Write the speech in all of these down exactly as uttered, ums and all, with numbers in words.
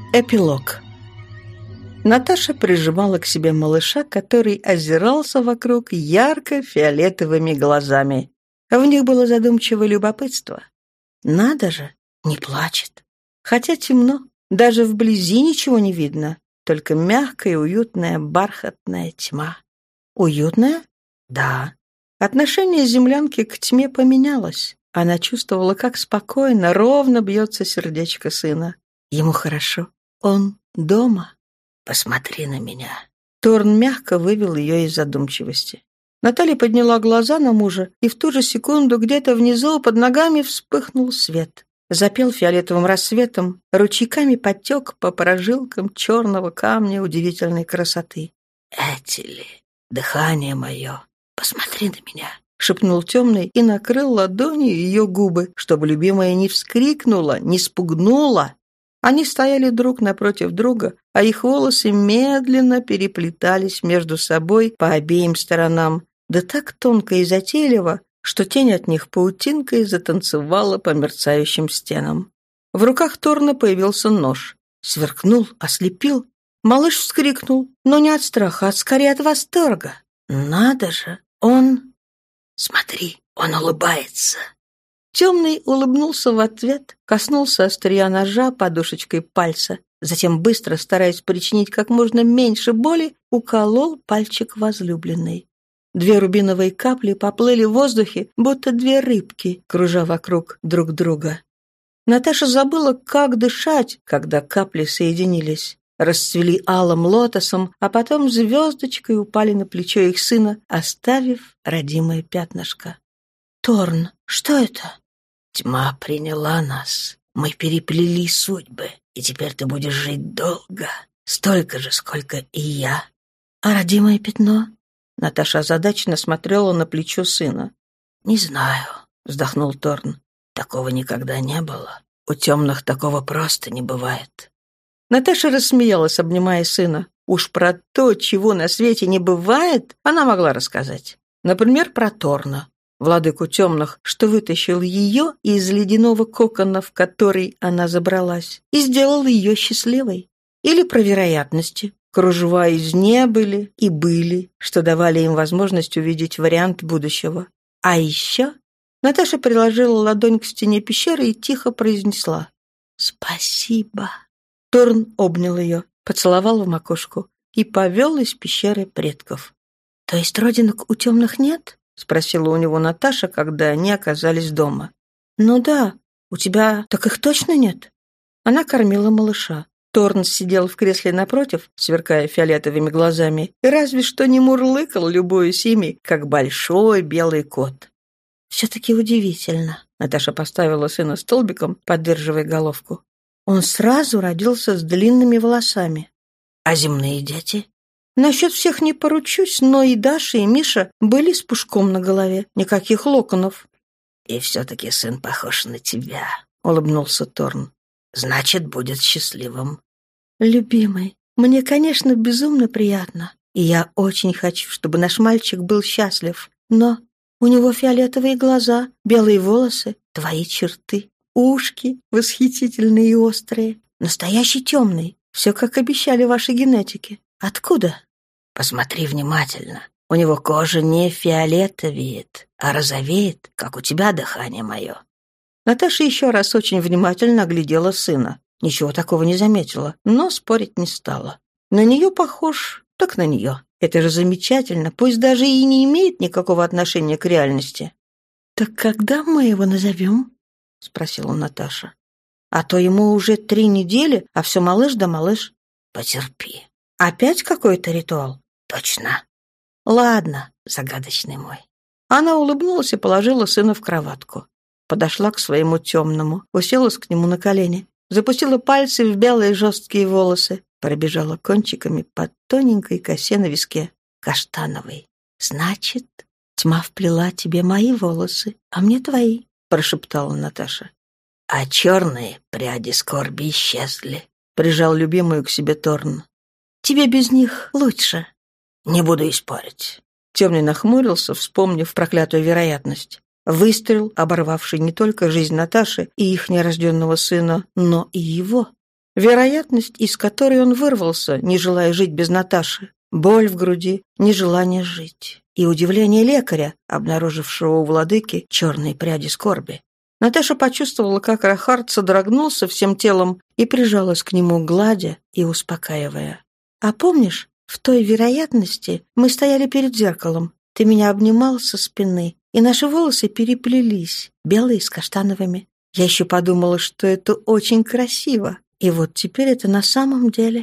Эпилог. Наташа прижимала к себе малыша, который озирался вокруг ярко-фиолетовыми глазами. В них было задумчивое любопытство. Надо же, не плачет. Хотя темно, даже вблизи ничего не видно, только мягкая, уютная, бархатная тьма. Уютная? Да. Отношение землянки к тьме поменялось. Она чувствовала, как спокойно, ровно бьется сердечко сына. Ему хорошо. Он дома. «Посмотри на меня». Торн мягко вывел ее из задумчивости. Наталья подняла глаза на мужа, и в ту же секунду где-то внизу под ногами вспыхнул свет. Запел фиолетовым рассветом, ручейками потек по прожилкам черного камня удивительной красоты. «Эти ли? Дыхание мое. Посмотри на меня», — шепнул темный и накрыл ладонью ее губы, чтобы любимая не вскрикнула, не спугнула. Они стояли друг напротив друга, а их волосы медленно переплетались между собой по обеим сторонам, да так тонко и затейливо, что тень от них паутинкой затанцевала по мерцающим стенам. В руках Торна появился нож. Сверкнул, ослепил. Малыш вскрикнул, но не от страха, а скорее от восторга. «Надо же! Он...» «Смотри, он улыбается!» Темный улыбнулся в ответ, коснулся острия ножа подушечкой пальца, затем, быстро, стараясь причинить как можно меньше боли, уколол пальчик возлюбленной. Две рубиновые капли поплыли в воздухе, будто две рыбки, кружа вокруг друг друга. Наташа забыла, как дышать, когда капли соединились. Расцвели алым лотосом, а потом звездочкой упали на плечо их сына, оставив родимое пятнышко. «Торн, что это?» «Тьма приняла нас. Мы переплели судьбы, и теперь ты будешь жить долго, столько же, сколько и я». «А родимое пятно?» Наташа озадаченно смотрела на плечо сына. «Не знаю», — вздохнул Торн. «Такого никогда не было. У темных такого просто не бывает». Наташа рассмеялась, обнимая сына. Уж про то, чего на свете не бывает, она могла рассказать. Например, про Торна, владыку темных, что вытащил ее из ледяного кокона, в который она забралась, и сделал ее счастливой. Или про вероятности. Кружева из «не» были и «были», что давали им возможность увидеть вариант будущего. А еще Наташа приложила ладонь к стене пещеры и тихо произнесла «Спасибо». Торн обнял ее, поцеловал в макушку и повел из пещеры предков. «То есть родинок у темных нет?» — спросила у него Наташа, когда они оказались дома. «Ну да, у тебя так их точно нет?» Она кормила малыша. Торн сидел в кресле напротив, сверкая фиолетовыми глазами, и разве что не мурлыкал, любуясь ими, как большой белый кот. «Все-таки удивительно», — Наташа поставила сына столбиком, поддерживая головку. «Он сразу родился с длинными волосами». «А земные дети?» «Насчет всех не поручусь, но и Даша, и Миша были с пушком на голове, никаких локонов». «И все-таки сын похож на тебя», — улыбнулся Торн. «Значит, будет счастливым». «Любимый, мне, конечно, безумно приятно, и я очень хочу, чтобы наш мальчик был счастлив, но у него фиолетовые глаза, белые волосы, твои черты, ушки восхитительные и острые, настоящий темный, все, как обещали ваши генетики. Откуда?» «Посмотри внимательно. У него кожа не фиолетовеет, а розовеет, как у тебя дыхание мое». Наташа еще раз очень внимательно оглядела сына. Ничего такого не заметила, но спорить не стала. На нее похож, так на нее. Это же замечательно, пусть даже и не имеет никакого отношения к реальности. «Так когда мы его назовем?» — спросила Наташа. «А то ему уже три недели, а все малыш да малыш». «Потерпи». «Опять какой-то ритуал?» «Точно». «Ладно, загадочный мой». Она улыбнулась и положила сына в кроватку. Подошла к своему темному, уселась к нему на колени, запустила пальцы в белые жесткие волосы, пробежала кончиками по тоненькой косе на виске, каштановой. «Значит, тьма вплела тебе мои волосы, а мне твои», — прошептала Наташа. «А черные пряди скорби исчезли», — прижал любимую к себе Торн. «Тебе без них лучше». «Не буду и спорить». Темный нахмурился, вспомнив проклятую вероятность. Выстрел, оборвавший не только жизнь Наташи и их нерожденного сына, но и его. Вероятность, из которой он вырвался, не желая жить без Наташи. Боль в груди, нежелание жить. И удивление лекаря, обнаружившего у владыки черные пряди скорби. Наташа почувствовала, как Рахард содрогнулся всем телом и прижалась к нему, гладя и успокаивая. «А помнишь, в той вероятности мы стояли перед зеркалом. Ты меня обнимал со спины, и наши волосы переплелись, белые с каштановыми. Я еще подумала, что это очень красиво. И вот теперь это на самом деле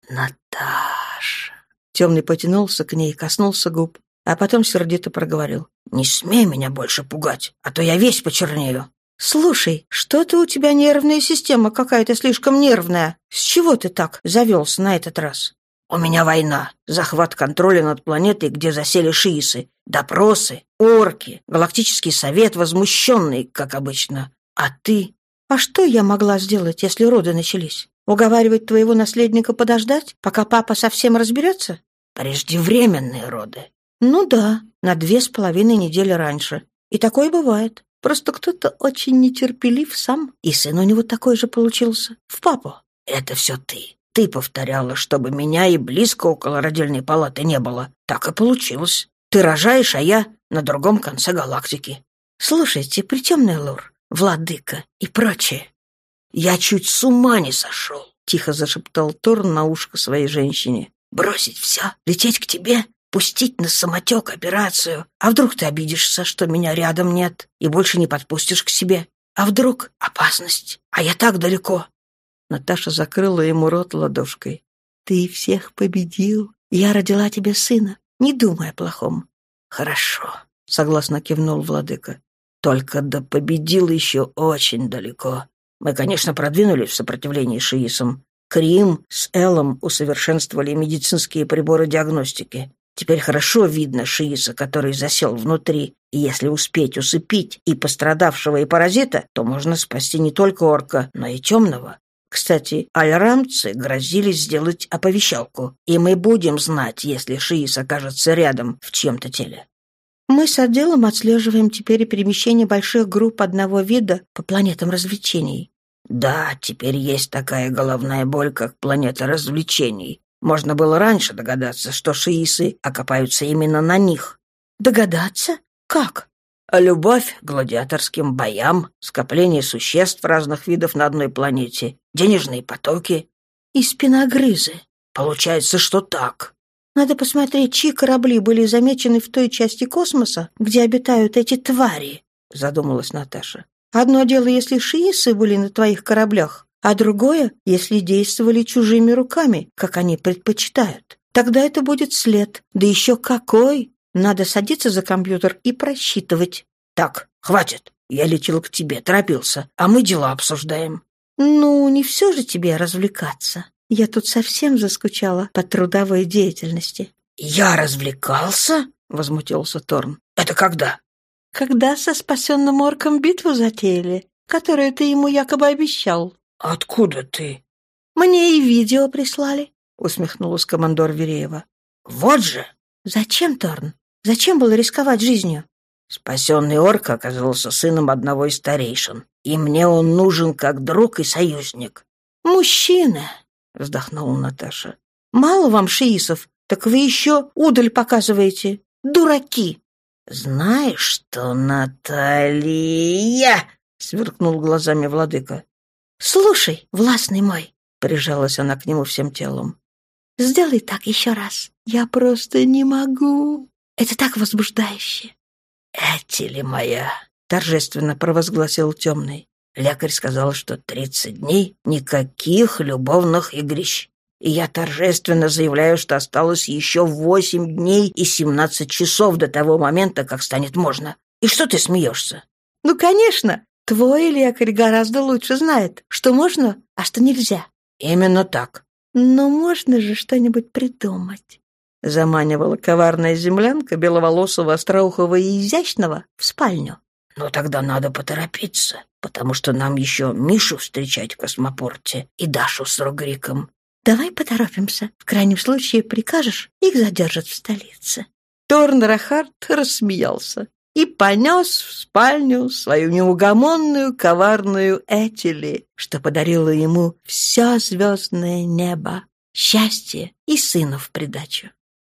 Наташа». Темный потянулся к ней, коснулся губ, а потом сердито проговорил. «Не смей меня больше пугать, а то я весь почернею». «Слушай, что-то у тебя нервная система какая-то слишком нервная. С чего ты так завелся на этот раз?» «У меня война, захват контроля над планетой, где засели шиисы, допросы, орки, галактический совет возмущенный, как обычно. А ты...» «А что я могла сделать, если роды начались? Уговаривать твоего наследника подождать, пока папа совсем разберется?» «Преждевременные роды». «Ну да, на две с половиной недели раньше. И такое бывает. Просто кто-то очень нетерпелив сам, и сын у него такой же получился. В папу». «Это все ты. Ты повторяла, чтобы меня и близко около родильной палаты не было. Так и получилось. Ты рожаешь, а я на другом конце галактики». «Слушайте, притемный лур, владыка и прочее». «Я чуть с ума не сошел», — тихо зашептал Торн на ушко своей женщине. «Бросить все, лететь к тебе, пустить на самотек операцию. А вдруг ты обидишься, что меня рядом нет, и больше не подпустишь к себе? А вдруг опасность, а я так далеко?» Наташа закрыла ему рот ладошкой. «Ты всех победил. Я родила тебе сына. Не думай о плохом». «Хорошо», — согласно кивнул владыка. «Только до победил еще очень далеко. Мы, конечно, продвинулись в сопротивлении шиисам. Крим с Элом усовершенствовали медицинские приборы диагностики. Теперь хорошо видно шииса, который засел внутри. И если успеть усыпить и пострадавшего, и паразита, то можно спасти не только орка, но и темного. Кстати, альрамцы грозились сделать оповещалку, и мы будем знать, если шиис окажется рядом в чьем-то теле». «Мы с отделом отслеживаем теперь перемещение больших групп одного вида по планетам развлечений». «Да, теперь есть такая головная боль, как планета развлечений. Можно было раньше догадаться, что шиисы окопаются именно на них». «Догадаться? Как?» «Любовь к гладиаторским боям, скопление существ разных видов на одной планете, денежные потоки». «И спиногрызы». «Получается, что так». «Надо посмотреть, чьи корабли были замечены в той части космоса, где обитают эти твари», — задумалась Наташа. «Одно дело, если шиисы были на твоих кораблях, а другое, если действовали чужими руками, как они предпочитают. Тогда это будет след. Да еще какой! Надо садиться за компьютер и просчитывать». «Так, хватит. Я летел к тебе, торопился, а мы дела обсуждаем». «Ну, не все же тебе развлекаться. Я тут совсем заскучала по трудовой деятельности». «Я развлекался?» — возмутился Торн. «Это когда?» «Когда со спасенным орком битву затеяли, которую ты ему якобы обещал». «Откуда ты?» «Мне и видео прислали», — усмехнулась командор Вереева. «Вот же!» «Зачем, Торн? Зачем было рисковать жизнью?» «Спасенный орк оказался сыном одного из старейшин, и мне он нужен как друг и союзник». «Мужчина!» — вздохнула Наташа. «Мало вам шиисов, так вы еще удаль показываете. Дураки!» «Знаешь что, Наталья?» — сверкнул глазами владыка. «Слушай, властный мой!» — прижалась она к нему всем телом. «Сделай так еще раз. Я просто не могу. Это так возбуждающе». «Этили моя!» — торжественно провозгласил темный. «Лекарь сказал, что тридцать дней — никаких любовных игрищ. И я торжественно заявляю, что осталось еще восемь дней и семнадцать часов до того момента, как станет можно. И что ты смеешься?» «Ну, конечно! Твой лекарь гораздо лучше знает, что можно, а что нельзя». «Именно так». «Но можно же что-нибудь придумать», — заманивала коварная землянка беловолосого, остроухого и изящного в спальню. «Ну, тогда надо поторопиться, потому что нам еще Мишу встречать в космопорте и Дашу с Рогриком». «Давай поторопимся. В крайнем случае прикажешь, их задержат в столице». Торн Рахард рассмеялся. и понес в спальню свою неугомонную коварную Этели, что подарило ему все звездное небо, счастье и сына в придачу.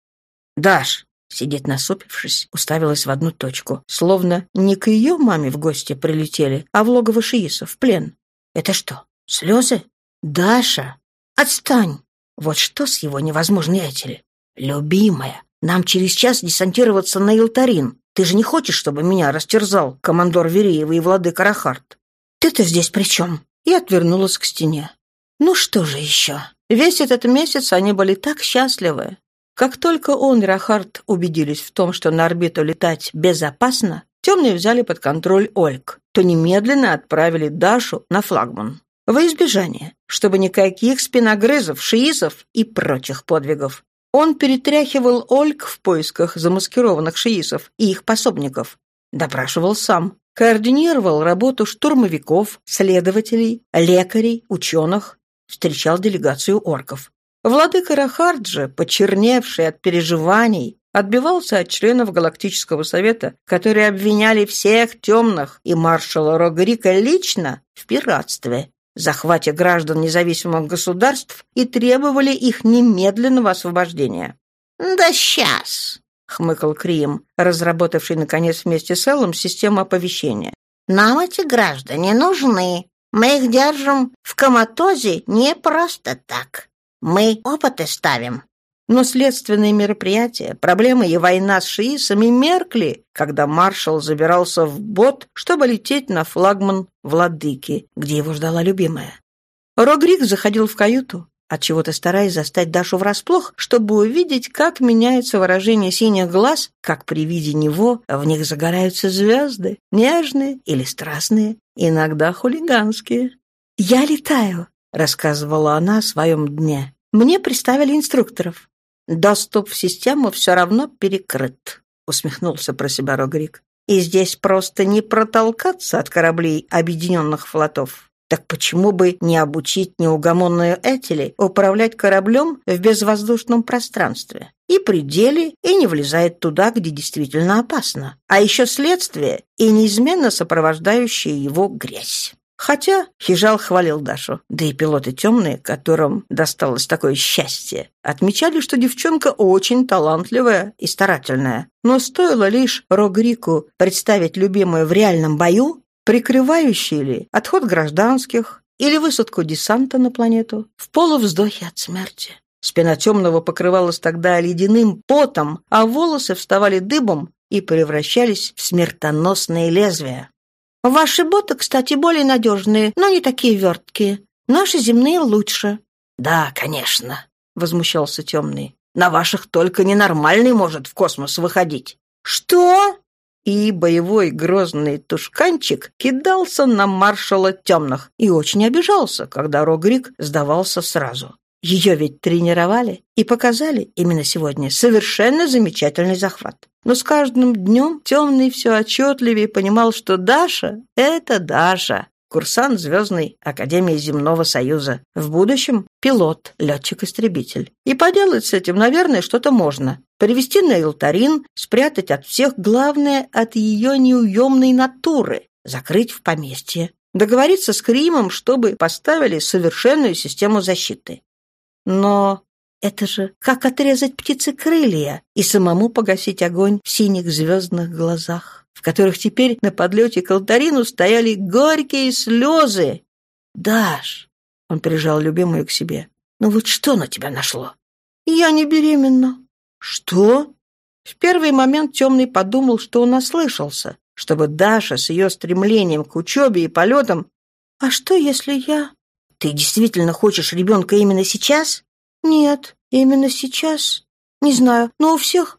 Даш, сидит насупившись, уставилась в одну точку, словно не к ее маме в гости прилетели, а в логово шиисов, в плен. Это что, слезы? Даша, отстань! Вот что с его невозможной Этели? Любимая, нам через час десантироваться на Илтарин. Ты же не хочешь, чтобы меня растерзал командор Вереева и владыка Рахард? Ты-то здесь при чем? И отвернулась к стене. Ну что же еще? Весь этот месяц они были так счастливы. Как только он и Рахард убедились в том, что на орбиту летать безопасно, темные взяли под контроль Ольг, то немедленно отправили Дашу на флагман. Во избежание, чтобы никаких спиногрызов, шиисов и прочих подвигов. Он перетряхивал Ольг в поисках замаскированных шиисов и их пособников. Допрашивал сам. Координировал работу штурмовиков, следователей, лекарей, ученых. Встречал делегацию орков. Владыка Рахард же, почерневший от переживаний, отбивался от членов Галактического совета, которые обвиняли всех темных и маршала Рогрика лично в пиратстве, захвате граждан независимых государств и требовали их немедленного освобождения. «Да сейчас!» — хмыкал Крим, разработавший, наконец, вместе с Эллом систему оповещения. «Нам эти граждане нужны. Мы их держим в коматозе не просто так. Мы опыты ставим». Но следственные мероприятия, проблемы и война с шиисами меркли, когда маршал забирался в бот, чтобы лететь на флагман владыки, где его ждала любимая. Рогрик заходил в каюту, отчего-то стараясь застать Дашу врасплох, чтобы увидеть, как меняется выражение синих глаз, как при виде него в них загораются звезды, нежные или страстные, иногда хулиганские. «Я летаю», — рассказывала она о своем дне. «Мне представили инструкторов». «Доступ в систему все равно перекрыт», — усмехнулся про себя Рогрик. «И здесь просто не протолкаться от кораблей объединенных флотов. Так почему бы не обучить неугомонную Этели управлять кораблем в безвоздушном пространстве? И при деле, и не влезает туда, где действительно опасно. А еще следствие и неизменно сопровождающая его грязь». Хотя Хижал хвалил Дашу, да и пилоты темные, которым досталось такое счастье, отмечали, что девчонка очень талантливая и старательная. Но стоило лишь Рогрику представить любимую в реальном бою, прикрывающий ли отход гражданских или высадку десанта на планету, в полувздохе от смерти. Спина темного покрывалась тогда ледяным потом, а волосы вставали дыбом и превращались в смертоносные лезвия. «Ваши боты, кстати, более надежные, но не такие верткие. Наши земные лучше». «Да, конечно», — возмущался темный. «На ваших только ненормальный может в космос выходить». «Что?» И боевой грозный тушканчик кидался на маршала темных и очень обижался, когда Рогрик сдавался сразу. Ее ведь тренировали и показали именно сегодня совершенно замечательный захват. Но с каждым днем темный все отчетливее понимал, что Даша — это Даша, курсант Звездной Академии Земного Союза, в будущем пилот, летчик-истребитель. И поделать с этим, наверное, что-то можно. Привезти на Илтарин, спрятать от всех, главное, от ее неуемной натуры, закрыть в поместье, договориться с Кримом, чтобы поставили совершенную систему защиты. Но это же как отрезать птице крылья и самому погасить огонь в синих звездных глазах, в которых теперь на подлете к Илтарину стояли горькие слезы. «Даш!» — он прижал любимую к себе. «Ну вот что на тебя нашло?» «Я не беременна». «Что?» В первый момент темный подумал, что он ослышался, чтобы Даша с ее стремлением к учебе и полетам... «А что, если я...» «Ты действительно хочешь ребенка именно сейчас?» «Нет, именно сейчас. Не знаю, но у всех...»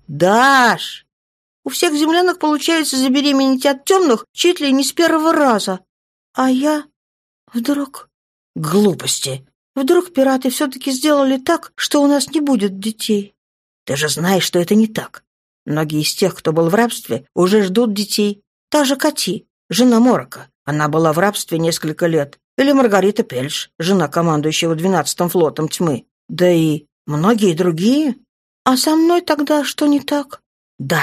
«Даш!» «У всех землянок получается забеременеть от темных чуть ли не с первого раза. А я... Вдруг...» «Глупости!» «Вдруг пираты все-таки сделали так, что у нас не будет детей?» «Ты же знаешь, что это не так. Многие из тех, кто был в рабстве, уже ждут детей. Та же Кати, жена Морока. Она была в рабстве несколько лет. Или Маргарита Пельш, жена командующего двенадцатым флотом тьмы. Да и многие другие. А со мной тогда что не так?» «Даш,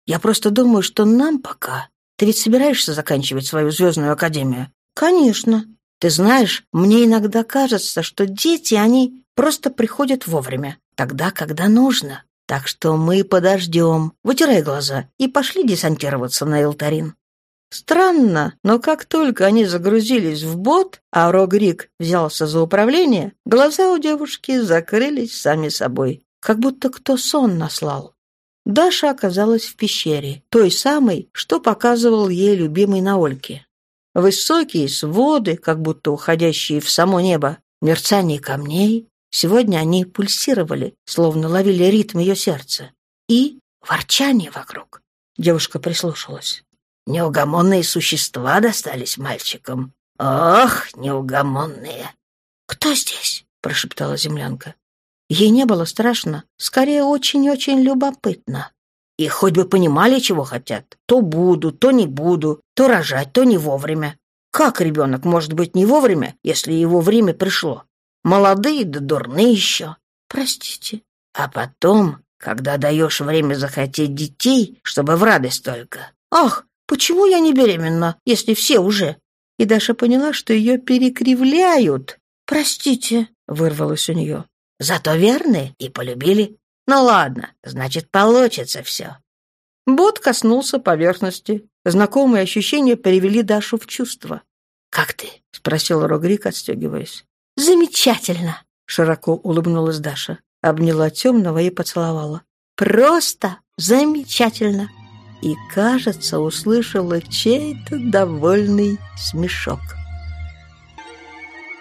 Я просто думаю, что нам пока... Ты ведь собираешься заканчивать свою звездную академию? Конечно. Ты знаешь, мне иногда кажется, что дети, они просто приходят вовремя, тогда, когда нужно. Так что мы подождем, вытирай глаза, и пошли десантироваться на Элтарин. Странно, но как только они загрузились в бот, а Рогрик взялся за управление, глаза у девушки закрылись сами собой, как будто кто сон наслал. Даша оказалась в пещере, той самой, что показывал ей любимый на Ольке. Высокие своды, как будто уходящие в само небо, мерцание камней. Сегодня они пульсировали, словно ловили ритм ее сердца. И ворчание вокруг. Девушка прислушалась. Неугомонные существа достались мальчикам. Ох, неугомонные! «Кто здесь?» — прошептала землянка. Ей не было страшно, скорее очень-очень любопытно. И хоть бы понимали, чего хотят. То буду, то не буду, то рожать, то не вовремя. Как ребенок может быть не вовремя, если его время пришло? Молодые да дурные еще. Простите. А потом, когда даешь время захотеть детей, чтобы в радость только. Ах, почему я не беременна, если все уже? И Даша поняла, что ее перекривляют. «Простите», — вырвалось у нее. «Зато верны и полюбили. Ну ладно, значит, получится все». Бот коснулся поверхности. Знакомые ощущения привели Дашу в чувство. «Как ты?» — спросил Рогрик, отстегиваясь. «Замечательно!» — широко улыбнулась Даша, обняла темного и поцеловала. «Просто замечательно!» И, кажется, услышала чей-то довольный смешок.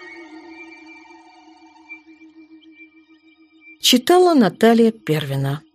Читала Наталья Первина.